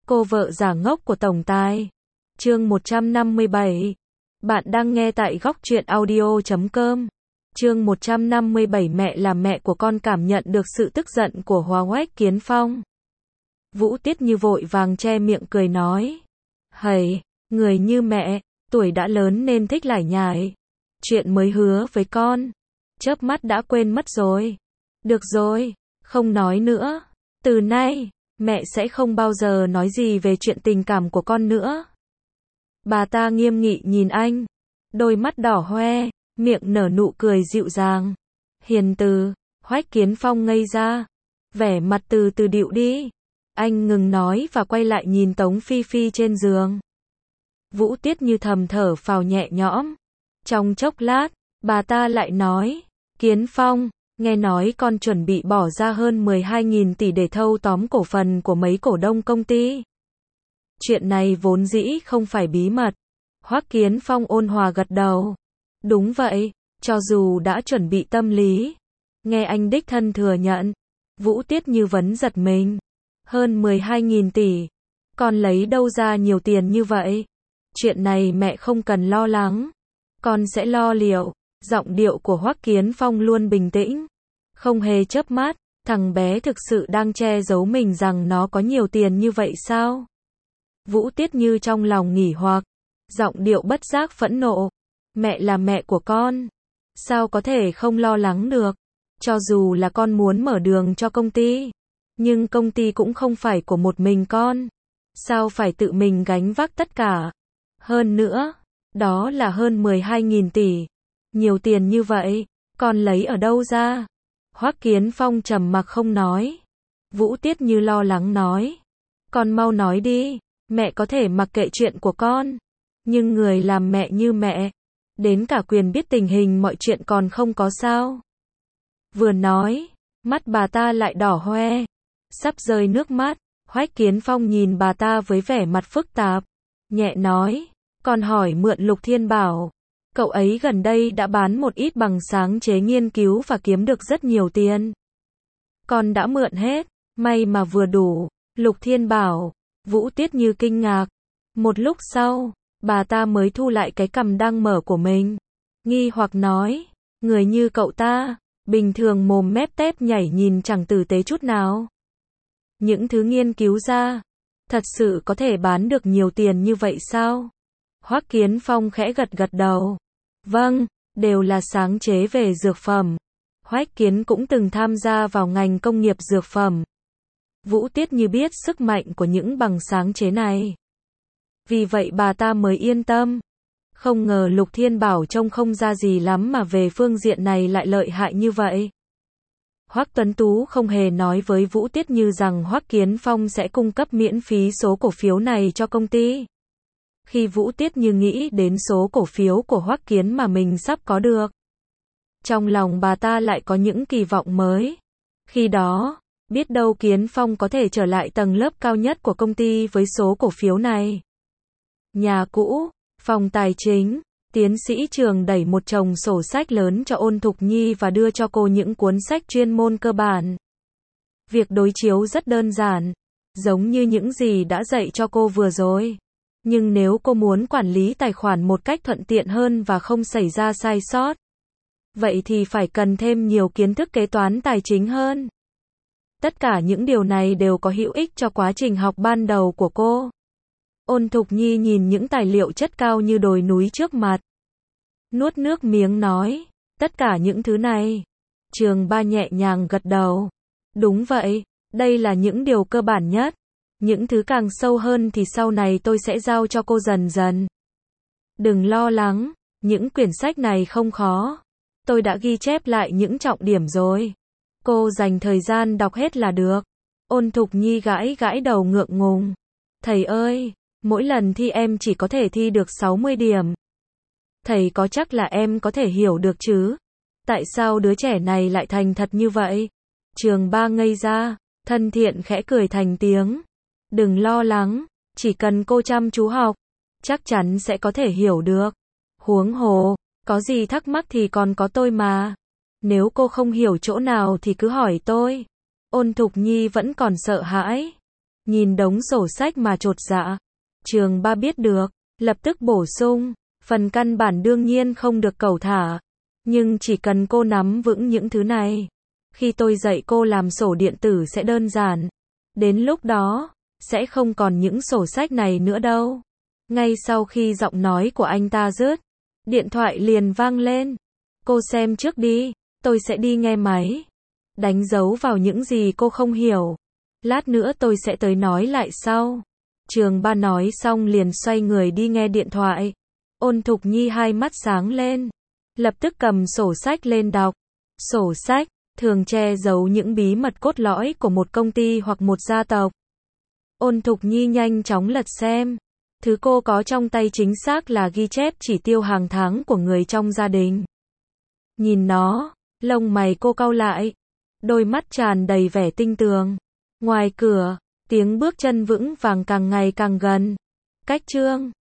Cô vợ giả ngốc của tổng tài. Chương 157. Bạn đang nghe tại góc truyện audio.com. Chương 157. Mẹ là mẹ của con cảm nhận được sự tức giận của Hoắc Kiến Phong. Vũ Tiết Như vội vàng che miệng cười nói. Hầy, người như mẹ, tuổi đã lớn nên thích lải nhải. Chuyện mới hứa với con, chớp mắt đã quên mất rồi. Được rồi, không nói nữa. Từ nay, mẹ sẽ không bao giờ nói gì về chuyện tình cảm của con nữa. Bà ta nghiêm nghị nhìn anh, đôi mắt đỏ hoe, miệng nở nụ cười dịu dàng. Hiền từ, Hoắc Kiến Phong ngây ra, vẻ mặt từ từ dịu đi. Anh ngừng nói và quay lại nhìn Tống Phi Phi trên giường. Vũ Tiết Như thầm thở phào nhẹ nhõm. Trong chốc lát, bà ta lại nói, Kiến Phong, nghe nói con chuẩn bị bỏ ra hơn 12.000 tỷ để thâu tóm cổ phần của mấy cổ đông công ty. Chuyện này vốn dĩ không phải bí mật. Hoắc Kiến Phong ôn hòa gật đầu. Đúng vậy, cho dù đã chuẩn bị tâm lý. Nghe anh đích thân thừa nhận, Vũ Tiết Như vẫn giật mình. Hơn 12.000 tỷ. Con lấy đâu ra nhiều tiền như vậy? Chuyện này mẹ không cần lo lắng. Con sẽ lo liệu. Giọng điệu của Hoắc Kiến Phong luôn bình tĩnh. Không hề chớp mắt. Thằng bé thực sự đang che giấu mình rằng nó có nhiều tiền như vậy sao? Vũ Tiết Như trong lòng nghỉ hoặc. Giọng điệu bất giác phẫn nộ. Mẹ là mẹ của con. Sao có thể không lo lắng được? Cho dù là con muốn mở đường cho công ty. Nhưng công ty cũng không phải của một mình con. Sao phải tự mình gánh vác tất cả? Hơn nữa, đó là hơn 12.000 tỷ. Nhiều tiền như vậy, con lấy ở đâu ra? Hoắc Kiến Phong trầm mặc không nói. Vũ Tiết Như lo lắng nói. Con mau nói đi, mẹ có thể mặc kệ chuyện của con. Nhưng người làm mẹ như mẹ, đến cả quyền biết tình hình mọi chuyện còn không có sao? Vừa nói, mắt bà ta lại đỏ hoe, sắp rơi nước mắt. Hoắc Kiến Phong nhìn bà ta với vẻ mặt phức tạp, nhẹ nói, con hỏi mượn Lục Thiên Bảo. Cậu ấy gần đây đã bán một ít bằng sáng chế nghiên cứu và kiếm được rất nhiều tiền. Con đã mượn hết, may mà vừa đủ. Lục Thiên Bảo. Vũ Tiết Như kinh ngạc. Một lúc sau, bà ta mới thu lại cái cằm đang mở của mình. Nghi hoặc nói, người như cậu ta, bình thường mồm mép tép nhảy nhìn chẳng tử tế chút nào. Những thứ nghiên cứu ra, thật sự có thể bán được nhiều tiền như vậy sao? Hoắc Kiến Phong khẽ gật gật đầu. Vâng, đều là sáng chế về dược phẩm. Hoắc Kiến cũng từng tham gia vào ngành công nghiệp dược phẩm. Vũ Tiết Như biết sức mạnh của những bằng sáng chế này. Vì vậy bà ta mới yên tâm. Không ngờ Lục Thiên Bảo trông không ra gì lắm mà về phương diện này lại lợi hại như vậy. Hoắc Tuấn Tú không hề nói với Vũ Tiết Như rằng Hoắc Kiến Phong sẽ cung cấp miễn phí số cổ phiếu này cho công ty. Khi Vũ Tiết Như nghĩ đến số cổ phiếu của Hoắc Kiến mà mình sắp có được, trong lòng bà ta lại có những kỳ vọng mới. Khi đó, biết đâu Kiến Phong có thể trở lại tầng lớp cao nhất của công ty với số cổ phiếu này. Nhà cũ, phòng tài chính, tiến sĩ Trường đẩy một chồng sổ sách lớn cho Ôn Thục Nhi và đưa cho cô những cuốn sách chuyên môn cơ bản. Việc đối chiếu rất đơn giản, giống như những gì đã dạy cho cô vừa rồi. Nhưng nếu cô muốn quản lý tài khoản một cách thuận tiện hơn và không xảy ra sai sót, vậy thì phải cần thêm nhiều kiến thức kế toán tài chính hơn. Tất cả những điều này đều có hữu ích cho quá trình học ban đầu của cô. Ôn Thục Nhi nhìn những tài liệu chất cao như đồi núi trước mặt. Nuốt nước miếng nói, tất cả những thứ này. Trường Ba nhẹ nhàng gật đầu. Đúng vậy, đây là những điều cơ bản nhất. Những thứ càng sâu hơn thì sau này tôi sẽ giao cho cô dần dần. Đừng lo lắng, những quyển sách này không khó. Tôi đã ghi chép lại những trọng điểm rồi. Cô dành thời gian đọc hết là được. Ôn Thục Nhi gãi gãi đầu ngượng ngùng. Thầy ơi, mỗi lần thi em chỉ có thể thi được 60 điểm. Thầy có chắc là em có thể hiểu được chứ? Tại sao đứa trẻ này lại thành thật như vậy? Trường Ba ngây ra, thân thiện khẽ cười thành tiếng. Đừng lo lắng, chỉ cần cô chăm chú học, chắc chắn sẽ có thể hiểu được. Huống hồ, có gì thắc mắc thì còn có tôi mà. Nếu cô không hiểu chỗ nào thì cứ hỏi tôi. Ôn Thục Nhi vẫn còn sợ hãi. Nhìn đống sổ sách mà chột dạ. Trường Ba biết được, lập tức bổ sung, phần căn bản đương nhiên không được cẩu thả. Nhưng chỉ cần cô nắm vững những thứ này, khi tôi dạy cô làm sổ điện tử sẽ đơn giản. Đến lúc đó, sẽ không còn những sổ sách này nữa đâu. Ngay sau khi giọng nói của anh ta dứt, điện thoại liền vang lên. Cô xem trước đi, tôi sẽ đi nghe máy. Đánh dấu vào những gì cô không hiểu. Lát nữa tôi sẽ tới nói lại sau. Trường Ba nói xong liền xoay người đi nghe điện thoại. Ôn Thục Nhi hai mắt sáng lên. Lập tức cầm sổ sách lên đọc. Sổ sách, thường che giấu những bí mật cốt lõi của một công ty hoặc một gia tộc. Ôn Thục Nhi nhanh chóng lật xem. Thứ cô có trong tay chính xác là ghi chép chỉ tiêu hàng tháng của người trong gia đình. Nhìn nó, lông mày cô cau lại. Đôi mắt tràn đầy vẻ tinh tường. Ngoài cửa, tiếng bước chân vững vàng càng ngày càng gần. Cách Trương